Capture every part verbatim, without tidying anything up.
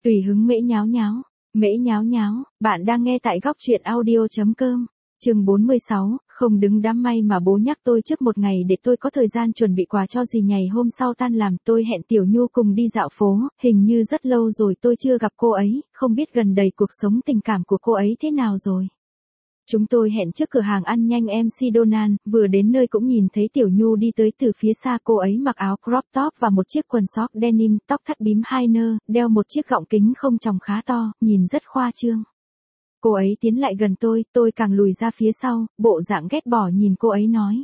Tùy hứng mễ nháo nháo, mễ nháo nháo, bạn đang nghe tại góc truyện audio.com. Chương bốn mươi sáu, không đứng đám may mà bố nhắc tôi trước một ngày để tôi có thời gian chuẩn bị quà cho dì. Ngày hôm sau tan làm tôi hẹn Tiểu Nhu cùng đi dạo phố, hình như rất lâu rồi tôi chưa gặp cô ấy, không biết gần đây cuộc sống tình cảm của cô ấy thế nào rồi. Chúng tôi hẹn trước cửa hàng ăn nhanh em xê Donald, vừa đến nơi cũng nhìn thấy Tiểu Nhu đi tới từ phía xa. Cô ấy mặc áo crop top và một chiếc quần sóc denim, tóc thắt bím hai nơ, đeo một chiếc gọng kính không tròng khá to, nhìn rất khoa trương. Cô ấy tiến lại gần tôi, tôi càng lùi ra phía sau, bộ dạng ghét bỏ nhìn cô ấy nói.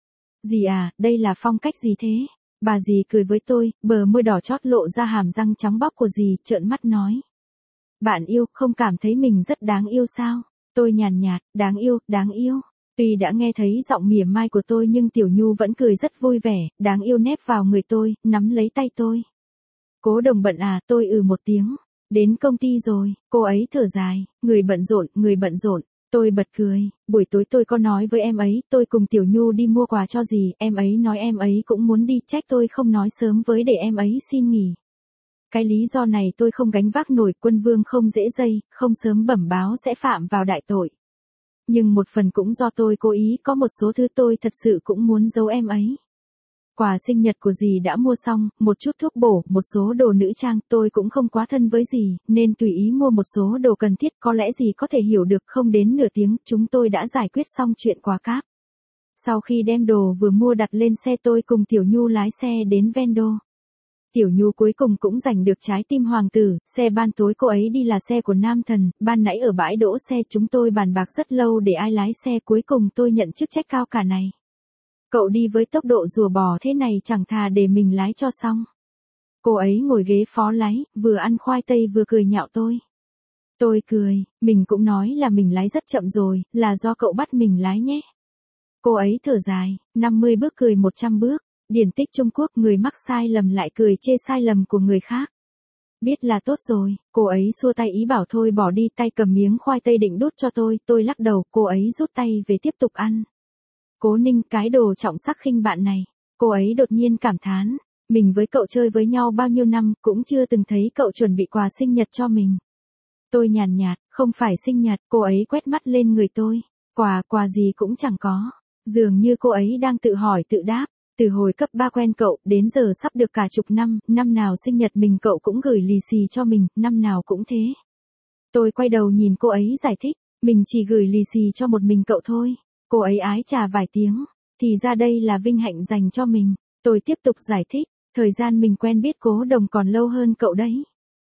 Dì à, đây là phong cách gì thế? Bà dì cười với tôi, bờ môi đỏ chót lộ ra hàm răng trắng bóc của dì, trợn mắt nói. Bạn yêu, không cảm thấy mình rất đáng yêu sao? Tôi nhàn nhạt, đáng yêu, đáng yêu. Tuy đã nghe thấy giọng mỉa mai của tôi nhưng Tiểu Nhu vẫn cười rất vui vẻ, đáng yêu nép vào người tôi, nắm lấy tay tôi. Cố Đồng bận à, tôi ừ một tiếng. Đến công ty rồi, cô ấy thở dài, người bận rộn, người bận rộn. Tôi bật cười, buổi tối tôi có nói với em ấy, tôi cùng Tiểu Nhu đi mua quà cho dì, em ấy nói em ấy cũng muốn đi, trách tôi không nói sớm với để em ấy xin nghỉ. Cái lý do này tôi không gánh vác nổi, quân vương không dễ dây, không sớm bẩm báo sẽ phạm vào đại tội. Nhưng một phần cũng do tôi cố ý, có một số thứ tôi thật sự cũng muốn giấu em ấy. Quà sinh nhật của dì đã mua xong, một chút thuốc bổ, một số đồ nữ trang, tôi cũng không quá thân với dì, nên tùy ý mua một số đồ cần thiết, có lẽ dì có thể hiểu được. Không đến nửa tiếng, chúng tôi đã giải quyết xong chuyện quà cáp. Sau khi đem đồ vừa mua đặt lên xe tôi cùng Tiểu Nhu lái xe đến Vendo. Tiểu Nhu cuối cùng cũng giành được trái tim hoàng tử, xe ban tối cô ấy đi là xe của Nam Thần, ban nãy ở bãi đỗ xe chúng tôi bàn bạc rất lâu để ai lái xe, cuối cùng tôi nhận chức trách cao cả này. Cậu đi với tốc độ rùa bò thế này chẳng thà để mình lái cho xong. Cô ấy ngồi ghế phó lái, vừa ăn khoai tây vừa cười nhạo tôi. Tôi cười, mình cũng nói là mình lái rất chậm rồi, là do cậu bắt mình lái nhé. Cô ấy thở dài, năm mươi bước cười một trăm bước. Điển tích Trung Quốc, người mắc sai lầm lại cười chê sai lầm của người khác. Biết là tốt rồi, cô ấy xua tay ý bảo thôi bỏ đi, tay cầm miếng khoai tây định đút cho tôi, tôi lắc đầu, cô ấy rút tay về tiếp tục ăn. Cố Ninh, cái đồ trọng sắc khinh bạn này. Cô ấy đột nhiên cảm thán, mình với cậu chơi với nhau bao nhiêu năm, cũng chưa từng thấy cậu chuẩn bị quà sinh nhật cho mình. Tôi nhàn nhạt, không phải sinh nhật, cô ấy quét mắt lên người tôi. Quà, quà gì cũng chẳng có. Dường như cô ấy đang tự hỏi tự đáp. Từ hồi cấp ba quen cậu, đến giờ sắp được cả chục năm, năm nào sinh nhật mình cậu cũng gửi lì xì cho mình, năm nào cũng thế. Tôi quay đầu nhìn cô ấy giải thích, mình chỉ gửi lì xì cho một mình cậu thôi. Cô ấy ái trà vài tiếng, thì ra đây là vinh hạnh dành cho mình. Tôi tiếp tục giải thích, thời gian mình quen biết Cố Đồng còn lâu hơn cậu đấy.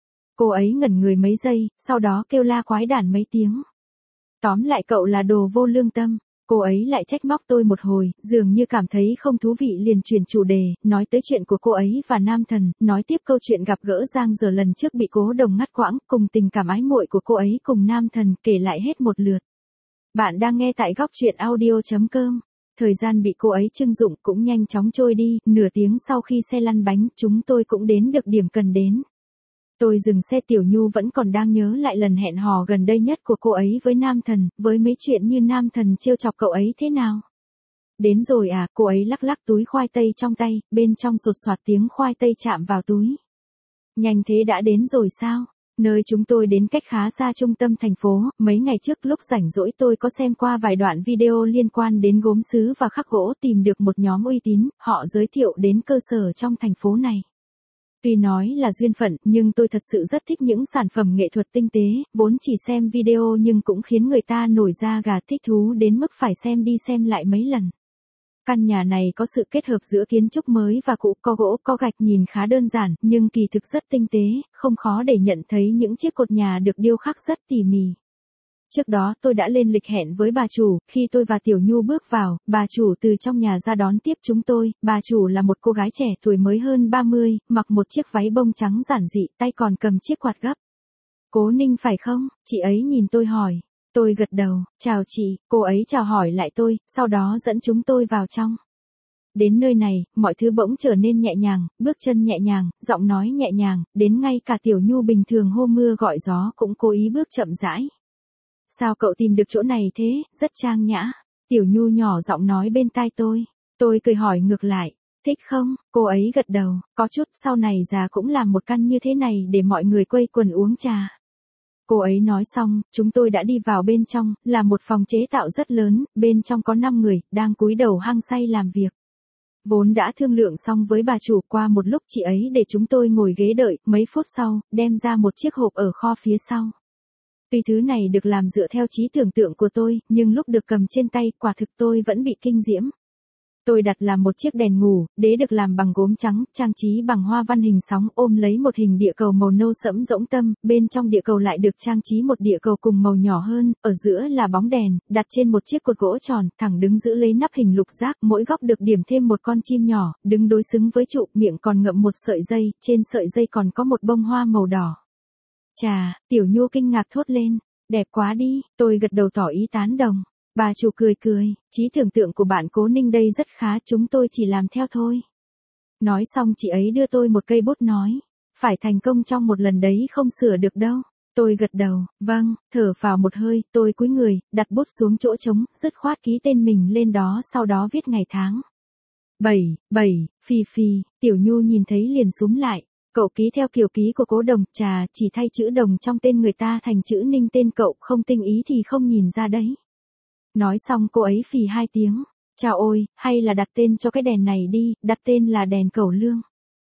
Cô ấy ngẩn người mấy giây, sau đó kêu la quái đản mấy tiếng. Tóm lại cậu là đồ vô lương tâm. Cô ấy lại trách móc tôi một hồi, dường như cảm thấy không thú vị liền chuyển chủ đề, nói tới chuyện của cô ấy và Nam Thần, nói tiếp câu chuyện gặp gỡ giang dở lần trước bị Cố Đồng ngắt quãng, cùng tình cảm ái muội của cô ấy cùng Nam Thần, kể lại hết một lượt. Bạn đang nghe tại góc truyện audio.com. Thời gian bị cô ấy trưng dụng cũng nhanh chóng trôi đi, nửa tiếng sau khi xe lăn bánh, chúng tôi cũng đến được điểm cần đến. Tôi dừng xe, Tiểu Nhu vẫn còn đang nhớ lại lần hẹn hò gần đây nhất của cô ấy với Nam Thần, với mấy chuyện như Nam Thần trêu chọc cậu ấy thế nào. Đến rồi à, cô ấy lắc lắc túi khoai tây trong tay, bên trong sột soạt tiếng khoai tây chạm vào túi. Nhanh thế đã đến rồi sao? Nơi chúng tôi đến cách khá xa trung tâm thành phố, mấy ngày trước lúc rảnh rỗi tôi có xem qua vài đoạn video liên quan đến gốm sứ và khắc gỗ, tìm được một nhóm uy tín, họ giới thiệu đến cơ sở trong thành phố này. Tuy nói là duyên phận, nhưng tôi thật sự rất thích những sản phẩm nghệ thuật tinh tế, vốn chỉ xem video nhưng cũng khiến người ta nổi da gà, thích thú đến mức phải xem đi xem lại mấy lần. Căn nhà này có sự kết hợp giữa kiến trúc mới và cũ, có gỗ, có gạch, nhìn khá đơn giản, nhưng kỳ thực rất tinh tế, không khó để nhận thấy những chiếc cột nhà được điêu khắc rất tỉ mỉ. Trước đó tôi đã lên lịch hẹn với bà chủ, khi tôi và Tiểu Nhu bước vào, bà chủ từ trong nhà ra đón tiếp chúng tôi. Bà chủ là một cô gái trẻ tuổi mới hơn ba mươi, mặc một chiếc váy bông trắng giản dị, tay còn cầm chiếc quạt gấp. Cố Ninh phải không? Chị ấy nhìn tôi hỏi. Tôi gật đầu, chào chị, cô ấy chào hỏi lại tôi, sau đó dẫn chúng tôi vào trong. Đến nơi này, mọi thứ bỗng trở nên nhẹ nhàng, bước chân nhẹ nhàng, giọng nói nhẹ nhàng, đến ngay cả Tiểu Nhu bình thường hô mưa gọi gió cũng cố ý bước chậm rãi. Sao cậu tìm được chỗ này thế, rất trang nhã. Tiểu Nhu nhỏ giọng nói bên tai tôi. Tôi cười hỏi ngược lại, Thích không? Cô ấy gật đầu, có chút, sau này già cũng làm một căn như thế này để mọi người quây quần uống trà. Cô ấy nói xong, chúng tôi đã đi vào bên trong, là một phòng chế tạo rất lớn, bên trong có năm người, đang cúi đầu hăng say làm việc. Vốn đã thương lượng xong với bà chủ, qua một lúc chị ấy để chúng tôi ngồi ghế đợi, mấy phút sau, đem ra một chiếc hộp ở kho phía sau. Tuy thứ này được làm dựa theo trí tưởng tượng của tôi, nhưng lúc được cầm trên tay, quả thực tôi vẫn bị kinh diễm. Tôi đặt làm một chiếc đèn ngủ, đế được làm bằng gốm trắng, trang trí bằng hoa văn hình sóng, ôm lấy một hình địa cầu màu nâu sẫm rỗng tâm, bên trong địa cầu lại được trang trí một địa cầu cùng màu nhỏ hơn, ở giữa là bóng đèn, đặt trên một chiếc cột gỗ tròn, thẳng đứng giữ lấy nắp hình lục giác, mỗi góc được điểm thêm một con chim nhỏ, đứng đối xứng với trụ, miệng còn ngậm một sợi dây, trên sợi dây còn có một bông hoa màu đỏ. Chà, Tiểu Nhu kinh ngạc thốt lên, đẹp quá đi, tôi gật đầu tỏ ý tán đồng. Bà chủ cười cười, trí tưởng tượng của bạn Cố Ninh đây rất khá, chúng tôi chỉ làm theo thôi. Nói xong chị ấy đưa tôi một cây bút nói, phải thành công trong một lần đấy, không sửa được đâu. Tôi gật đầu, vâng, thở phào một hơi, tôi cúi người, đặt bút xuống chỗ trống, dứt khoát ký tên mình lên đó, sau đó viết ngày tháng. Bảy, bảy, Phi Phi, Tiểu Nhu nhìn thấy liền súm lại. Cậu ký theo kiểu ký của Cố Đồng, chà, chỉ thay chữ Đồng trong tên người ta thành chữ Ninh, tên cậu không tinh ý thì không nhìn ra đấy. Nói xong cô ấy phì hai tiếng, chào ôi, hay là đặt tên cho cái đèn này đi, đặt tên là đèn cẩu lương.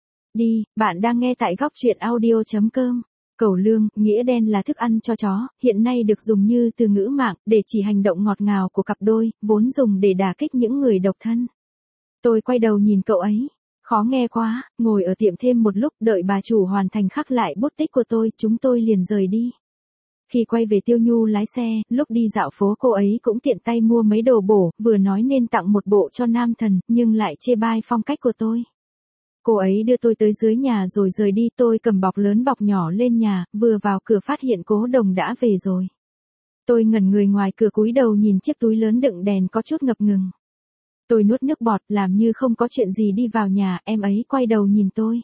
Đi, bạn đang nghe tại góc truyện audio.com. Cẩu lương, nghĩa đen là thức ăn cho chó, hiện nay được dùng như từ ngữ mạng, để chỉ hành động ngọt ngào của cặp đôi, vốn dùng để đả kích những người độc thân. Tôi quay đầu nhìn cậu ấy, khó nghe quá, ngồi ở tiệm thêm một lúc, đợi bà chủ hoàn thành khắc lại bút tích của tôi, chúng tôi liền rời đi. Khi quay về Tiêu Nhu lái xe, lúc đi dạo phố cô ấy cũng tiện tay mua mấy đồ bổ, vừa nói nên tặng một bộ cho nam thần, nhưng lại chê bai phong cách của tôi. Cô ấy đưa tôi tới dưới nhà rồi rời đi, tôi cầm bọc lớn bọc nhỏ lên nhà, vừa vào cửa phát hiện Cố Đồng đã về rồi. Tôi ngẩn người ngoài cửa cúi đầu nhìn chiếc túi lớn đựng đèn có chút ngập ngừng. Tôi nuốt nước bọt, làm như không có chuyện gì đi vào nhà, em ấy quay đầu nhìn tôi.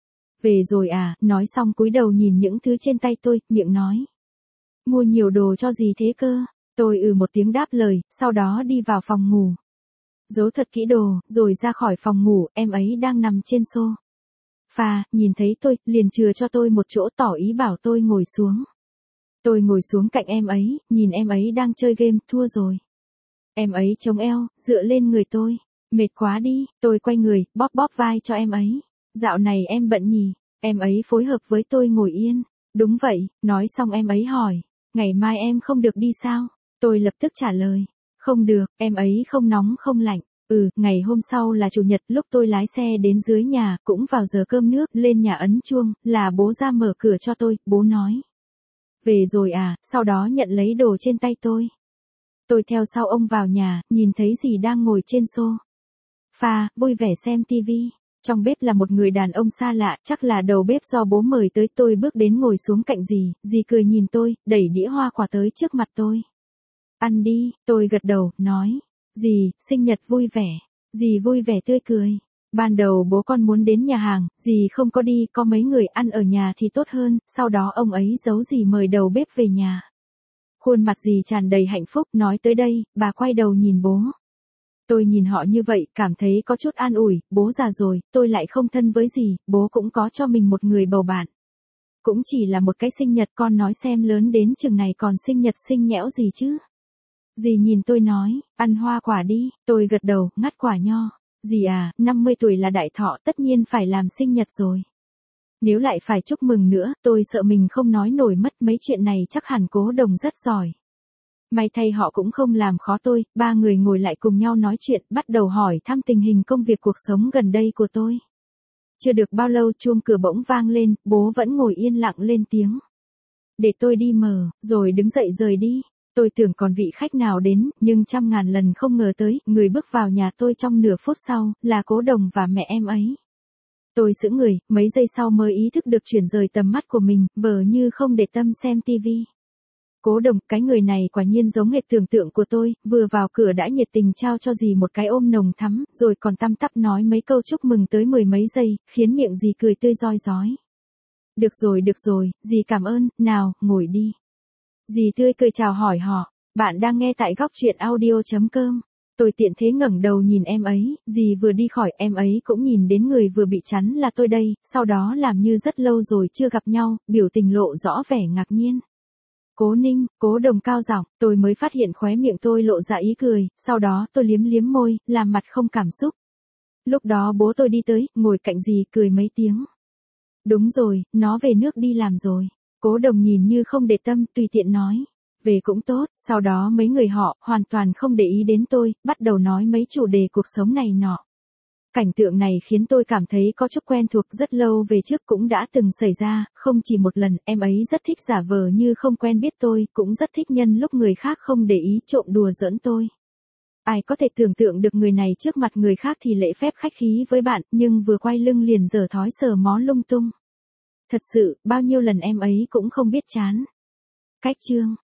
Về rồi à, nói xong cúi đầu nhìn những thứ trên tay tôi, miệng nói. Mua nhiều đồ cho gì thế cơ? Tôi ừ một tiếng đáp lời, sau đó đi vào phòng ngủ. Giấu thật kỹ đồ, rồi ra khỏi phòng ngủ, em ấy đang nằm trên sofa, nhìn thấy tôi, liền chừa cho tôi một chỗ, tỏ ý bảo tôi ngồi xuống. Tôi ngồi xuống cạnh em ấy, nhìn em ấy đang chơi game, thua rồi. Em ấy chống eo, dựa lên người tôi. Mệt quá đi, tôi quay người, bóp bóp vai cho em ấy. Dạo này em bận nhỉ? Em ấy phối hợp với tôi ngồi yên. Đúng vậy, nói xong em ấy hỏi. Ngày mai em không được đi sao? Tôi lập tức trả lời. Không được, em ấy không nóng không lạnh. Ừ, ngày hôm sau là chủ nhật, lúc tôi lái xe đến dưới nhà, cũng vào giờ cơm nước, lên nhà ấn chuông, là bố ra mở cửa cho tôi, bố nói. Về rồi à, sau đó nhận lấy đồ trên tay tôi. Tôi theo sau ông vào nhà, nhìn thấy dì đang ngồi trên sofa, vui vẻ xem tivi. Trong bếp là một người đàn ông xa lạ, chắc là đầu bếp do bố mời tới. Tôi bước đến ngồi xuống cạnh dì, dì cười nhìn tôi, đẩy đĩa hoa quả tới trước mặt tôi. Ăn đi, tôi gật đầu, nói. Dì, sinh nhật vui vẻ. Dì vui vẻ tươi cười. Ban đầu bố con muốn đến nhà hàng, dì không có đi, có mấy người ăn ở nhà thì tốt hơn, sau đó ông ấy giấu dì mời đầu bếp về nhà. Khuôn mặt dì tràn đầy hạnh phúc, nói tới đây, bà quay đầu nhìn bố. Tôi nhìn họ như vậy, cảm thấy có chút an ủi, bố già rồi, tôi lại không thân với dì, bố cũng có cho mình một người bầu bạn. Cũng chỉ là một cái sinh nhật, con nói xem lớn đến chừng này còn sinh nhật xinh nhẽo gì chứ. Dì nhìn tôi nói, ăn hoa quả đi, tôi gật đầu, ngắt quả nho. Dì à, năm mươi tuổi là đại thọ, tất nhiên phải làm sinh nhật rồi. Nếu lại phải chúc mừng nữa, tôi sợ mình không nói nổi mất, mấy chuyện này chắc hẳn Cố Đồng rất giỏi. May thay họ cũng không làm khó tôi, ba người ngồi lại cùng nhau nói chuyện, bắt đầu hỏi thăm tình hình công việc cuộc sống gần đây của tôi. Chưa được bao lâu chuông cửa bỗng vang lên, bố vẫn ngồi yên lặng lên tiếng. Để tôi đi mở, rồi đứng dậy rời đi. Tôi tưởng còn vị khách nào đến, nhưng trăm ngàn lần không ngờ tới, người bước vào nhà tôi trong nửa phút sau, là Cố Đồng và mẹ em ấy. Tôi sững người, mấy giây sau mới ý thức được chuyển rời tầm mắt của mình, vờ như không để tâm xem tivi. Cố Đồng, cái người này quả nhiên giống hệt tưởng tượng của tôi, vừa vào cửa đã nhiệt tình trao cho dì một cái ôm nồng thắm, rồi còn tăm tắp nói mấy câu chúc mừng tới mười mấy giây, khiến miệng dì cười tươi rói rói. Được rồi được rồi, dì cảm ơn, nào, ngồi đi. Dì tươi cười chào hỏi họ, bạn đang nghe tại góc truyện audio.com. Tôi tiện thế ngẩng đầu nhìn em ấy, dì vừa đi khỏi em ấy cũng nhìn đến người vừa bị chắn là tôi đây, sau đó làm như rất lâu rồi chưa gặp nhau, biểu tình lộ rõ vẻ ngạc nhiên. Cố Ninh, Cố Đồng cao giọng, tôi mới phát hiện khóe miệng tôi lộ ra ý cười, sau đó tôi liếm liếm môi, làm mặt không cảm xúc. Lúc đó bố tôi đi tới, ngồi cạnh dì cười mấy tiếng. Đúng rồi, nó về nước đi làm rồi. Cố Đồng nhìn như không để tâm, tùy tiện nói. Về cũng tốt, sau đó mấy người họ, hoàn toàn không để ý đến tôi, bắt đầu nói mấy chủ đề cuộc sống này nọ. Cảnh tượng này khiến tôi cảm thấy có chút quen thuộc, rất lâu về trước cũng đã từng xảy ra, không chỉ một lần, em ấy rất thích giả vờ như không quen biết tôi, cũng rất thích nhân lúc người khác không để ý trộm đùa giỡn tôi. Ai có thể tưởng tượng được người này trước mặt người khác thì lễ phép khách khí với bạn, nhưng vừa quay lưng liền giở thói sờ mó lung tung. Thật sự, bao nhiêu lần em ấy cũng không biết chán. Cách chương